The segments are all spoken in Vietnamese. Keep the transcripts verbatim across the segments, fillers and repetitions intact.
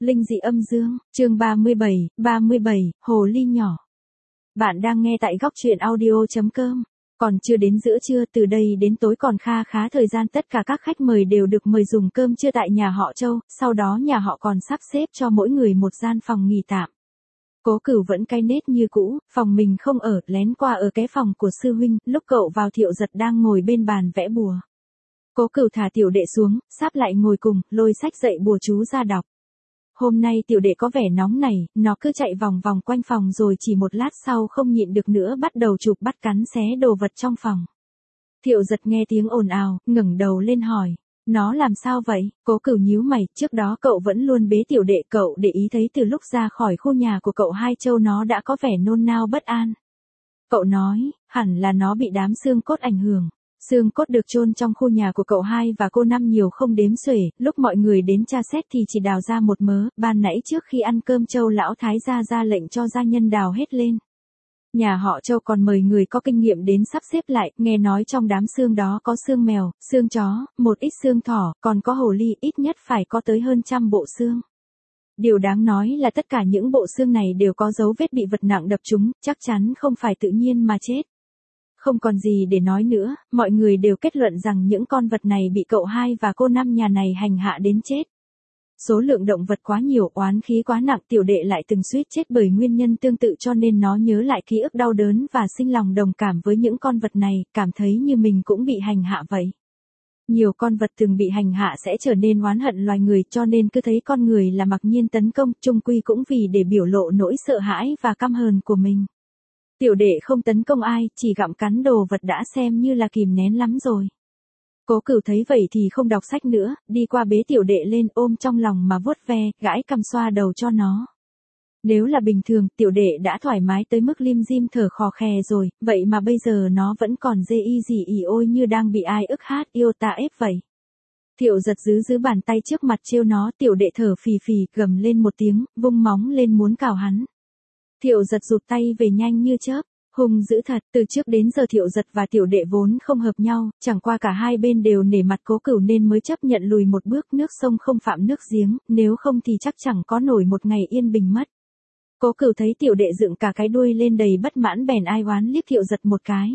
Linh dị âm dương, chương ba mươi bảy, ba mươi bảy, Hồ ly nhỏ. Bạn đang nghe tại góc truyện audio chấm com. Còn chưa đến giữa trưa, từ đây đến tối còn kha khá thời gian, tất cả các khách mời đều được mời dùng cơm trưa tại nhà họ Châu, sau đó nhà họ còn sắp xếp cho mỗi người một gian phòng nghỉ tạm. Cố Cửu vẫn cay nết như cũ, phòng mình không ở, lén qua ở cái phòng của sư huynh, lúc cậu vào Thiệu Giật đang ngồi bên bàn vẽ bùa. Cố Cửu thả tiểu đệ xuống, sáp lại ngồi cùng, lôi sách dạy bùa chú ra đọc. Hôm nay tiểu đệ có vẻ nóng này, nó cứ chạy vòng vòng quanh phòng rồi chỉ một lát sau không nhịn được nữa bắt đầu chụp bắt cắn xé đồ vật trong phòng. Thiệu Giật nghe tiếng ồn ào, ngẩng đầu lên hỏi, nó làm sao vậy? Cố Cửu nhíu mày, trước đó cậu vẫn luôn bế tiểu đệ, cậu để ý thấy từ lúc ra khỏi khu nhà của cậu Hai Châu nó đã có vẻ nôn nao bất an. Cậu nói, hẳn là nó bị đám xương cốt ảnh hưởng. Xương cốt được chôn trong khu nhà của cậu hai và cô Năm nhiều không đếm xuể, lúc mọi người đến tra xét thì chỉ đào ra một mớ, ban nãy trước khi ăn cơm Châu lão thái gia ra lệnh cho gia nhân đào hết lên. Nhà họ Châu còn mời người có kinh nghiệm đến sắp xếp lại, nghe nói trong đám xương đó có xương mèo, xương chó, một ít xương thỏ, còn có hồ ly, ít nhất phải có tới hơn trăm bộ xương. Điều đáng nói là tất cả những bộ xương này đều có dấu vết bị vật nặng đập trúng, chắc chắn không phải tự nhiên mà chết. Không còn gì để nói nữa, mọi người đều kết luận rằng những con vật này bị cậu hai và cô Năm nhà này hành hạ đến chết. Số lượng động vật quá nhiều, oán khí quá nặng, tiểu đệ lại từng suýt chết bởi nguyên nhân tương tự, cho nên nó nhớ lại ký ức đau đớn và sinh lòng đồng cảm với những con vật này, cảm thấy như mình cũng bị hành hạ vậy. Nhiều con vật từng bị hành hạ sẽ trở nên oán hận loài người, cho nên cứ thấy con người là mặc nhiên tấn công, chung quy cũng vì để biểu lộ nỗi sợ hãi và căm hờn của mình. Tiểu đệ không tấn công ai, chỉ gặm cắn đồ vật đã xem như là kìm nén lắm rồi. Cố Cửu thấy vậy thì không đọc sách nữa, đi qua bế tiểu đệ lên, ôm trong lòng mà vuốt ve, gãi cằm xoa đầu cho nó. Nếu là bình thường, tiểu đệ đã thoải mái tới mức lim dim thở khò khè rồi, vậy mà bây giờ nó vẫn còn dê y gì ỉ ôi như đang bị ai ức hát yêu ta ép vậy. Thiệu Giật giữ giữ bàn tay trước mặt trêu nó, tiểu đệ thở phì phì, gầm lên một tiếng, vung móng lên muốn cào hắn. Thiệu Giật rụt tay về nhanh như chớp, hung dữ thật, từ trước đến giờ Thiệu Giật và tiểu đệ vốn không hợp nhau, chẳng qua cả hai bên đều nể mặt Cố Cửu nên mới chấp nhận lùi một bước, nước sông không phạm nước giếng, nếu không thì chắc chẳng có nổi một ngày yên bình mất. Cố Cửu thấy tiểu đệ dựng cả cái đuôi lên đầy bất mãn bèn ai oán liếc Thiệu Giật một cái.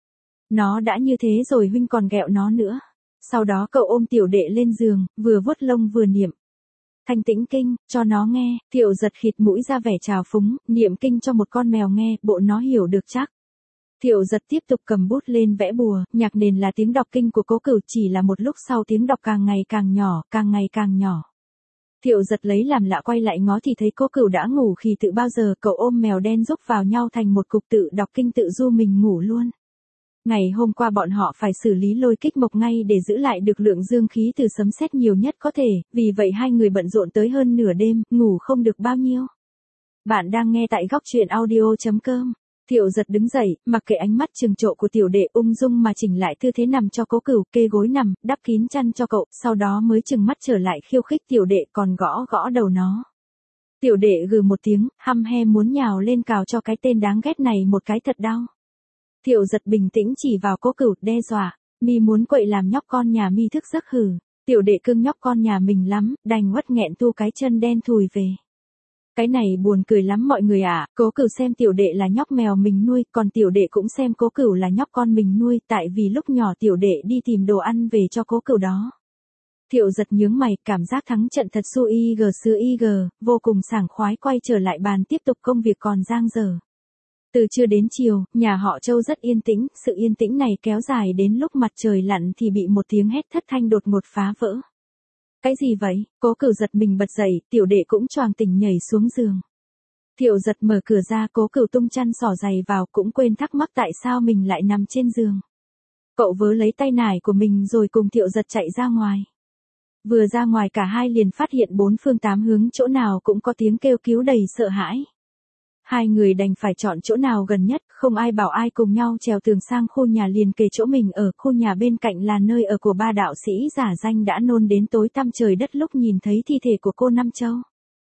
Nó đã như thế rồi huynh còn ghẹo nó nữa. Sau đó cậu ôm tiểu đệ lên giường, vừa vuốt lông vừa niệm Thanh Tĩnh Kinh, cho nó nghe. Thiệu Giật khịt mũi ra vẻ trào phúng, niệm kinh cho một con mèo nghe, bộ nó hiểu được chắc. Thiệu Giật tiếp tục cầm bút lên vẽ bùa, nhạc nền là tiếng đọc kinh của Cố Cửu, chỉ là một lúc sau tiếng đọc càng ngày càng nhỏ, càng ngày càng nhỏ. Thiệu Giật lấy làm lạ quay lại ngó thì thấy Cố Cửu đã ngủ khì tự bao giờ, cậu ôm mèo đen rúc vào nhau thành một cục tự đọc kinh tự du mình ngủ luôn. Ngày hôm qua bọn họ phải xử lý lôi kích mộc ngay để giữ lại được lượng dương khí từ sấm sét nhiều nhất có thể, vì vậy hai người bận rộn tới hơn nửa đêm, ngủ không được bao nhiêu. Bạn đang nghe tại góc truyện audio chấm com. Thiệu Giật đứng dậy, mặc kệ ánh mắt trừng trộ của tiểu đệ, ung dung mà chỉnh lại tư thế nằm cho Cố Cửu, kê gối nằm, đắp kín chăn cho cậu, sau đó mới trừng mắt trở lại khiêu khích tiểu đệ, còn gõ gõ đầu nó. Tiểu đệ gừ một tiếng, hăm he muốn nhào lên cào cho cái tên đáng ghét này một cái thật đau. Thiệu Giật bình tĩnh chỉ vào Cố Cửu, đe dọa, mi muốn quậy làm nhóc con nhà mi thức giấc hử. Tiểu đệ cưng nhóc con nhà mình lắm, đành uất nghẹn tu cái chân đen thùi về. Cái này buồn cười lắm mọi người ạ, à. Cố Cửu xem tiểu đệ là nhóc mèo mình nuôi, còn tiểu đệ cũng xem Cố Cửu là nhóc con mình nuôi, tại vì lúc nhỏ tiểu đệ đi tìm đồ ăn về cho Cố Cửu đó. Thiệu Giật nhướng mày, cảm giác thắng trận thật su y gờ xưa y gờ, vô cùng sảng khoái quay trở lại bàn tiếp tục công việc còn dang dở. Từ trưa đến chiều, nhà họ Châu rất yên tĩnh, sự yên tĩnh này kéo dài đến lúc mặt trời lặn thì bị một tiếng hét thất thanh đột ngột phá vỡ. Cái gì vậy? Cố Cửu giật mình bật dậy, tiểu đệ cũng choàng tỉnh nhảy xuống giường. Thiệu Giật mở cửa ra, Cố Cửu tung chăn xỏ giày vào, cũng quên thắc mắc tại sao mình lại nằm trên giường. Cậu vớ lấy tay nải của mình rồi cùng Thiệu Giật chạy ra ngoài. Vừa ra ngoài cả hai liền phát hiện bốn phương tám hướng chỗ nào cũng có tiếng kêu cứu đầy sợ hãi. Hai người đành phải chọn chỗ nào gần nhất, không ai bảo ai cùng nhau trèo tường sang khu nhà liền kề chỗ mình ở. Khu nhà bên cạnh là nơi ở của ba đạo sĩ giả danh đã nôn đến tối tăm trời đất lúc nhìn thấy thi thể của cô Năm Châu.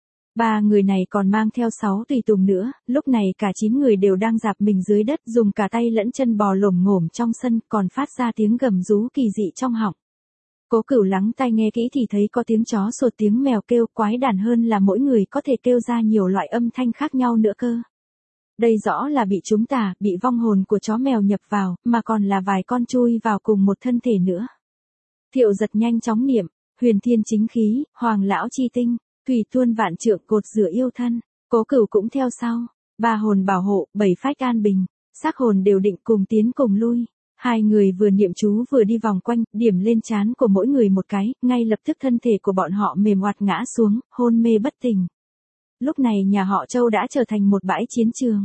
Ba người này còn mang theo sáu tùy tùng nữa, lúc này cả chín người đều đang rạp mình dưới đất, dùng cả tay lẫn chân bò lổm ngổm trong sân, còn phát ra tiếng gầm rú kỳ dị trong họng. Cố Cửu lắng tai nghe kỹ thì thấy có tiếng chó sột, tiếng mèo kêu, quái đản hơn là mỗi người có thể kêu ra nhiều loại âm thanh khác nhau nữa cơ. Đây rõ là bị chúng tà, bị vong hồn của chó mèo nhập vào, mà còn là vài con chui vào cùng một thân thể nữa. Thiệu Giật nhanh chóng niệm, huyền thiên chính khí, hoàng lão chi tinh, thủy tuôn vạn trượng cột rửa yêu thân. Cố Cửu cũng theo sau, ba hồn bảo hộ, bảy phách an bình, xác hồn đều định cùng tiến cùng lui. Hai người vừa niệm chú vừa đi vòng quanh, điểm lên trán của mỗi người một cái, ngay lập tức thân thể của bọn họ mềm oặt ngã xuống, hôn mê bất tỉnh. Lúc này nhà họ Châu đã trở thành một bãi chiến trường.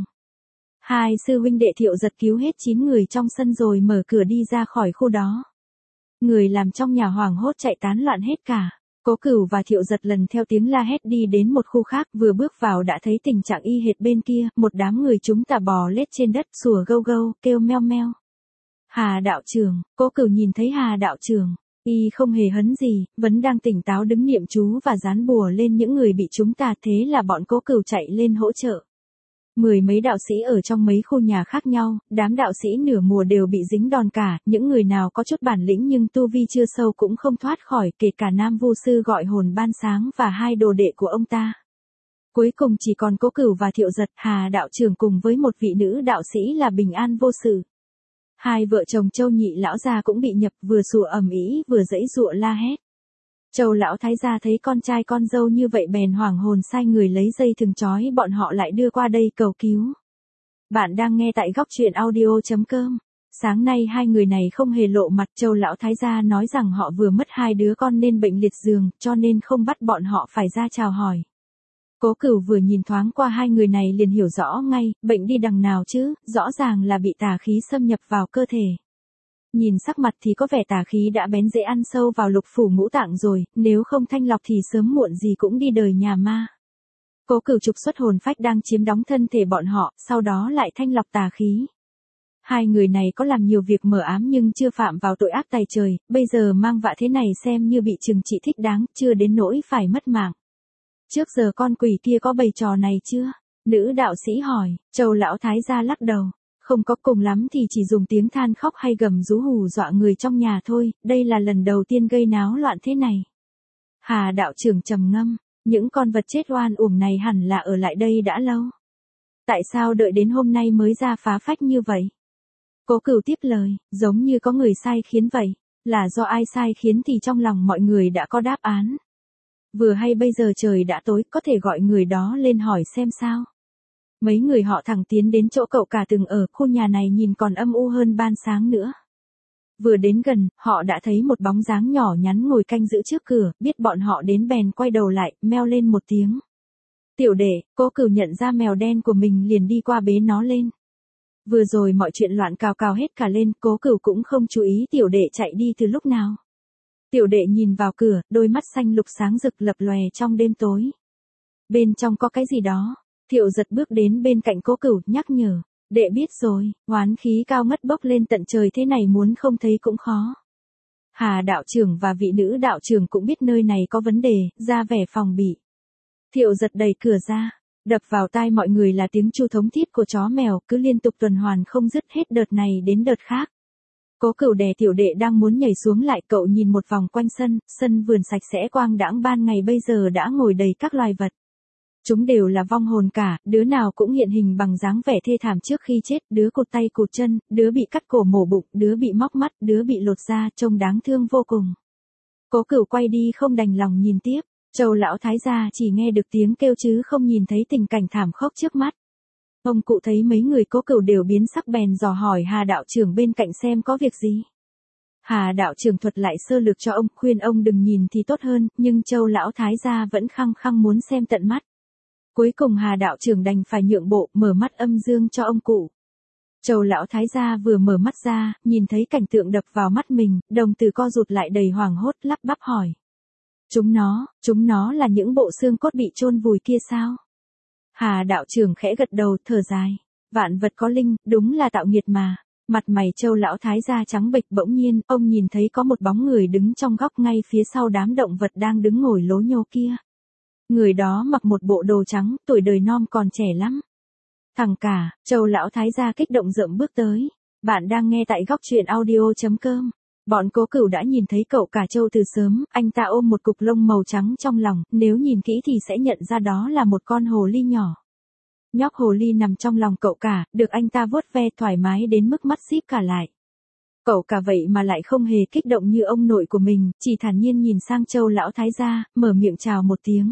Hai sư huynh đệ Thiệu Giật cứu hết chín người trong sân rồi mở cửa đi ra khỏi khu đó. Người làm trong nhà hoảng hốt chạy tán loạn hết cả. Cố Cửu và Thiệu Giật lần theo tiếng la hét đi đến một khu khác, vừa bước vào đã thấy tình trạng y hệt bên kia, một đám người chúng ta bò lết trên đất, sủa gâu gâu, kêu meo meo. Hà đạo trưởng, Cố Cửu nhìn thấy Hà đạo trưởng, y không hề hấn gì, vẫn đang tỉnh táo đứng niệm chú và dán bùa lên những người bị chúng ta, thế là bọn Cố Cửu chạy lên hỗ trợ. Mười mấy đạo sĩ ở trong mấy khu nhà khác nhau, đám đạo sĩ nửa mùa đều bị dính đòn cả, những người nào có chút bản lĩnh nhưng tu vi chưa sâu cũng không thoát khỏi, kể cả Nam Vu sư gọi hồn ban sáng và hai đồ đệ của ông ta. Cuối cùng chỉ còn Cố Cửu và Thiệu Giật, Hà đạo trưởng cùng với một vị nữ đạo sĩ là bình an vô sự. Hai vợ chồng Châu nhị lão gia cũng bị nhập, vừa sủa ầm ĩ vừa giãy giụa la hét. Châu lão thái gia thấy con trai con dâu như vậy bèn hoảng hồn sai người lấy dây thừng trói bọn họ lại đưa qua đây cầu cứu. Bạn đang nghe tại góc truyện audio chấm com. Sáng nay hai người này không hề lộ mặt, Châu lão thái gia nói rằng họ vừa mất hai đứa con nên bệnh liệt giường, cho nên không bắt bọn họ phải ra chào hỏi. Cố Cửu vừa nhìn thoáng qua hai người này liền hiểu rõ ngay, bệnh đi đằng nào chứ, rõ ràng là bị tà khí xâm nhập vào cơ thể. Nhìn sắc mặt thì có vẻ tà khí đã bén rễ ăn sâu vào lục phủ ngũ tạng rồi, nếu không thanh lọc thì sớm muộn gì cũng đi đời nhà ma. Cố Cửu trục xuất hồn phách đang chiếm đóng thân thể bọn họ, sau đó lại thanh lọc tà khí. Hai người này có làm nhiều việc mờ ám nhưng chưa phạm vào tội ác tày trời, bây giờ mang vạ thế này xem như bị trừng trị thích đáng, chưa đến nỗi phải mất mạng. Trước giờ con quỷ kia có bày trò này chưa? Nữ đạo sĩ hỏi. Châu lão thái gia lắc đầu. Không có, cùng lắm thì chỉ dùng tiếng than khóc hay gầm rú hù dọa người trong nhà thôi, đây là lần đầu tiên gây náo loạn thế này. Hà đạo trưởng trầm ngâm, những con vật chết oan uổng này hẳn là ở lại đây đã lâu. Tại sao đợi đến hôm nay mới ra phá phách như vậy? Cố Cửu tiếp lời, giống như có người sai khiến vậy, là do ai sai khiến thì trong lòng mọi người đã có đáp án. Vừa hay bây giờ trời đã tối, có thể gọi người đó lên hỏi xem sao. Mấy người họ thẳng tiến đến chỗ cậu cả từng ở, khu nhà này nhìn còn âm u hơn ban sáng nữa. Vừa đến gần, họ đã thấy một bóng dáng nhỏ nhắn ngồi canh giữ trước cửa, biết bọn họ đến bèn quay đầu lại, meo lên một tiếng. Tiểu đệ, Cố Cửu nhận ra mèo đen của mình liền đi qua bế nó lên. Vừa rồi mọi chuyện loạn cào cào hết cả lên, Cố Cửu cũng không chú ý tiểu đệ chạy đi từ lúc nào. Tiểu đệ nhìn vào cửa, đôi mắt xanh lục sáng rực lập lòe trong đêm tối. Bên trong có cái gì đó. Thiệu Giật bước đến bên cạnh Cố Cửu, nhắc nhở. Đệ biết rồi, oán khí cao mất bốc lên tận trời thế này muốn không thấy cũng khó. Hà đạo trưởng và vị nữ đạo trưởng cũng biết nơi này có vấn đề, ra vẻ phòng bị. Thiệu Giật đẩy cửa ra, đập vào tai mọi người là tiếng chu thống thiết của chó mèo, cứ liên tục tuần hoàn không dứt hết đợt này đến đợt khác. Cố Cửu đè tiểu đệ đang muốn nhảy xuống lại, cậu nhìn một vòng quanh sân, sân vườn sạch sẽ quang đãng ban ngày bây giờ đã ngồi đầy các loài vật. Chúng đều là vong hồn cả, đứa nào cũng hiện hình bằng dáng vẻ thê thảm trước khi chết, đứa cụt tay cụt chân, đứa bị cắt cổ mổ bụng, đứa bị móc mắt, đứa bị lột da, trông đáng thương vô cùng. Cố Cửu quay đi không đành lòng nhìn tiếp, Châu lão thái gia chỉ nghe được tiếng kêu chứ không nhìn thấy tình cảnh thảm khốc trước mắt. Ông cụ thấy mấy người Cố Cửu đều biến sắc bèn dò hỏi Hà đạo trưởng bên cạnh xem có việc gì. Hà đạo trưởng thuật lại sơ lược cho ông, khuyên ông đừng nhìn thì tốt hơn, nhưng Châu lão thái gia vẫn khăng khăng muốn xem tận mắt. Cuối cùng Hà đạo trưởng đành phải nhượng bộ, mở mắt âm dương cho ông cụ. Châu lão thái gia vừa mở mắt ra, nhìn thấy cảnh tượng đập vào mắt mình, đồng tử co rụt lại đầy hoảng hốt, lắp bắp hỏi. Chúng nó, chúng nó là những bộ xương cốt bị chôn vùi kia sao? Hà đạo trưởng khẽ gật đầu, thở dài. Vạn vật có linh, đúng là tạo nghiệt mà. Mặt mày Châu lão thái gia trắng bệch, bỗng nhiên, ông nhìn thấy có một bóng người đứng trong góc ngay phía sau đám động vật đang đứng ngồi lố nhố kia. Người đó mặc một bộ đồ trắng, tuổi đời non còn trẻ lắm. Thằng cả, Châu lão thái gia kích động rợm bước tới. Bạn đang nghe tại góc truyện audio chấm com. Bọn Cố Cửu đã nhìn thấy cậu cả Châu từ sớm, anh ta ôm một cục lông màu trắng trong lòng, nếu nhìn kỹ thì sẽ nhận ra đó là một con hồ ly nhỏ. Nhóc hồ ly nằm trong lòng cậu cả, được anh ta vuốt ve thoải mái đến mức mắt díp cả lại. Cậu cả vậy mà lại không hề kích động như ông nội của mình, chỉ thản nhiên nhìn sang Châu lão thái gia, mở miệng chào một tiếng.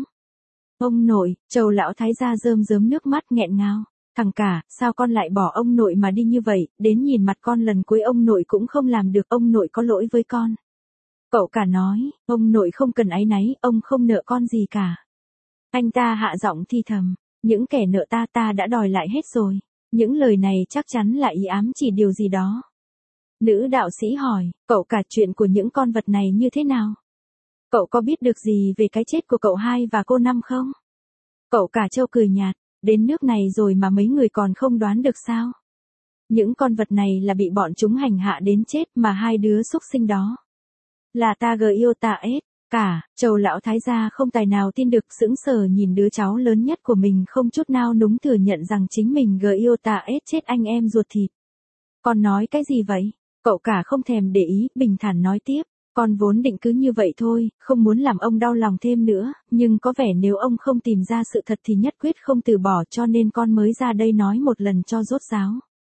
Ông nội, Châu lão thái gia rơm rớm nước mắt nghẹn ngào. Thằng cả, sao con lại bỏ ông nội mà đi như vậy, đến nhìn mặt con lần cuối ông nội cũng không làm được, ông nội có lỗi với con. Cậu cả nói, ông nội không cần áy náy, ông không nợ con gì cả. Anh ta hạ giọng thi thầm, những kẻ nợ ta ta đã đòi lại hết rồi. Những lời này chắc chắn là ý ám chỉ điều gì đó. Nữ đạo sĩ hỏi, cậu cả chuyện của những con vật này như thế nào? Cậu có biết được gì về cái chết của cậu hai và cô năm không? Cậu cả Châu cười nhạt, đến nước này rồi mà mấy người còn không đoán được sao? Những con vật này là bị bọn chúng hành hạ đến chết mà hai đứa xúc sinh đó. Là ta gờ yêu ta ết. Cả, Châu lão thái gia không tài nào tin được, sững sờ nhìn đứa cháu lớn nhất của mình không chút nao núng thừa nhận rằng chính mình gờ yêu ta ết chết anh em ruột thịt. Con nói cái gì vậy? Cậu cả không thèm để ý, bình thản nói tiếp. Con vốn định cứ như vậy thôi, không muốn làm ông đau lòng thêm nữa, nhưng có vẻ nếu ông không tìm ra sự thật thì nhất quyết không từ bỏ, cho nên con mới ra đây nói một lần cho rốt ráo.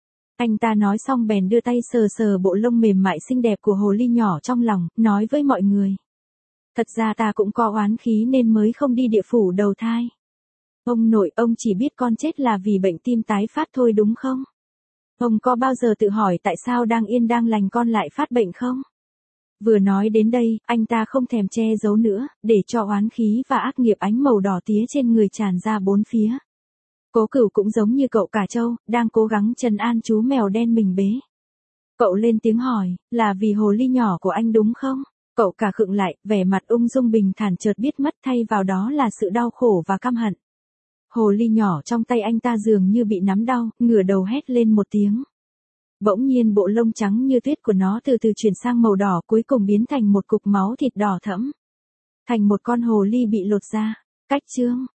Anh ta nói xong bèn đưa tay sờ sờ bộ lông mềm mại xinh đẹp của hồ ly nhỏ trong lòng, nói với mọi người. Thật ra ta cũng có oán khí nên mới không đi địa phủ đầu thai. Ông nội, ông chỉ biết con chết là vì bệnh tim tái phát thôi đúng không? Ông có bao giờ tự hỏi tại sao đang yên đang lành con lại phát bệnh không? Vừa nói đến đây, anh ta không thèm che giấu nữa, để cho oán khí và ác nghiệp ánh màu đỏ tía trên người tràn ra bốn phía. Cố Cửu cũng giống như cậu cả Châu, đang cố gắng trấn an chú mèo đen mình bế. Cậu lên tiếng hỏi, là vì hồ ly nhỏ của anh đúng không? Cậu cả khựng lại, vẻ mặt ung dung bình thản chợt biết mất thay vào đó là sự đau khổ và căm hận. Hồ ly nhỏ trong tay anh ta dường như bị nắm đau, ngửa đầu hét lên một tiếng. Bỗng nhiên bộ lông trắng như tuyết của nó từ từ chuyển sang màu đỏ, cuối cùng biến thành một cục máu thịt đỏ thẫm. Thành một con hồ ly bị lột ra. Cách chương